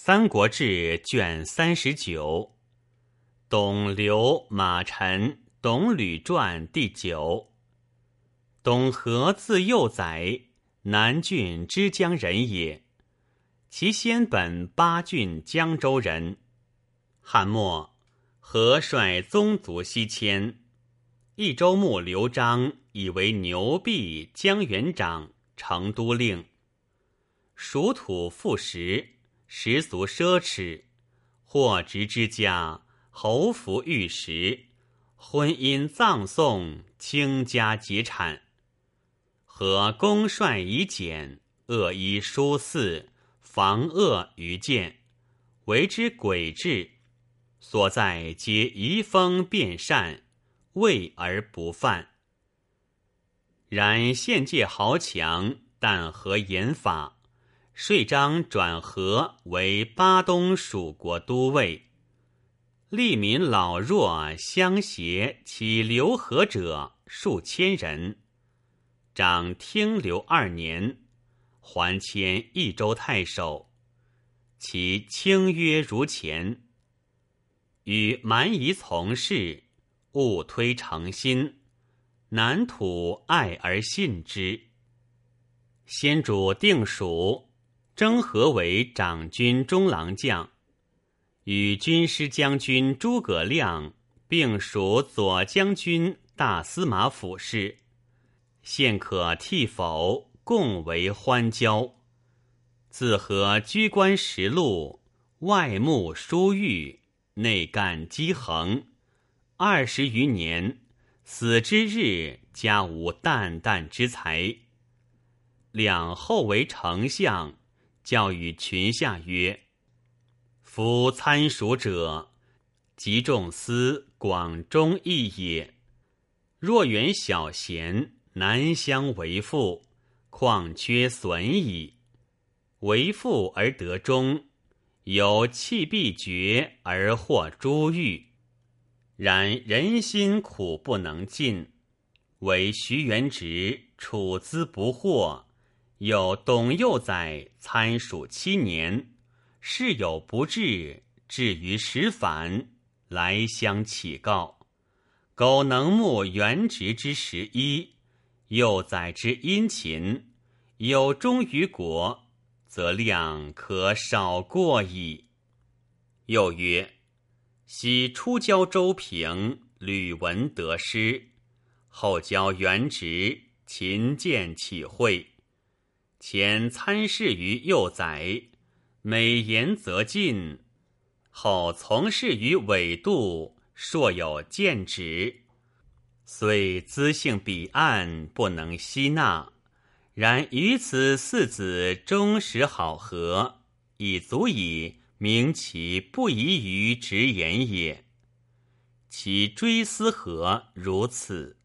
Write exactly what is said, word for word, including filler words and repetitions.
三国志》卷三十九，董刘马陈董吕传第九。董和字幼宰，南郡之江人也。其先本巴郡江州人。汉末，和率宗族西迁，益州牧刘璋以为牛弼江原长、成都令。属土富实，食俗奢侈，或职之家，侯服玉石，婚姻葬送，倾家劫产。和公率以简，恶衣疏肆，防恶于见，为之诡智，所在皆移风变善，畏而不犯。然县界豪强，但和严法，税章转和为巴东属国都尉。吏民老弱相携起留和者数千人。长听留二年，还迁益州太守，其清约如前。与蛮夷从事，务推诚心，南土爱而信之。先主定蜀，征和为长军中郎将，与军师将军诸葛亮并属左将军大司马府事，现可替否，共为欢交。自和居官实禄，外慕殊遇，内干积衡，二十余年，死之日家无旦旦之财。两后为丞相，教与群下曰：夫参蜀者，极重思广忠义也。若远小贤，难相为父，况缺损矣。为父而得忠，有气必绝而获珠玉。然人心苦不能尽，唯徐元直处资不获，有董幼宰参蜀七年，事有不至，至于时反，来相启告。苟能慕元直之十一，幼宰之殷勤，有忠于国，则量可少过矣。又曰：昔初交周平，屡闻得失，后交元直，勤见启会。前参事于幼宰，美言则进；后从事于纬度，硕有见止。虽资性彼岸，不能吸纳，然于此四子忠实好合，已足以明其不宜于直言也。其追思何如此？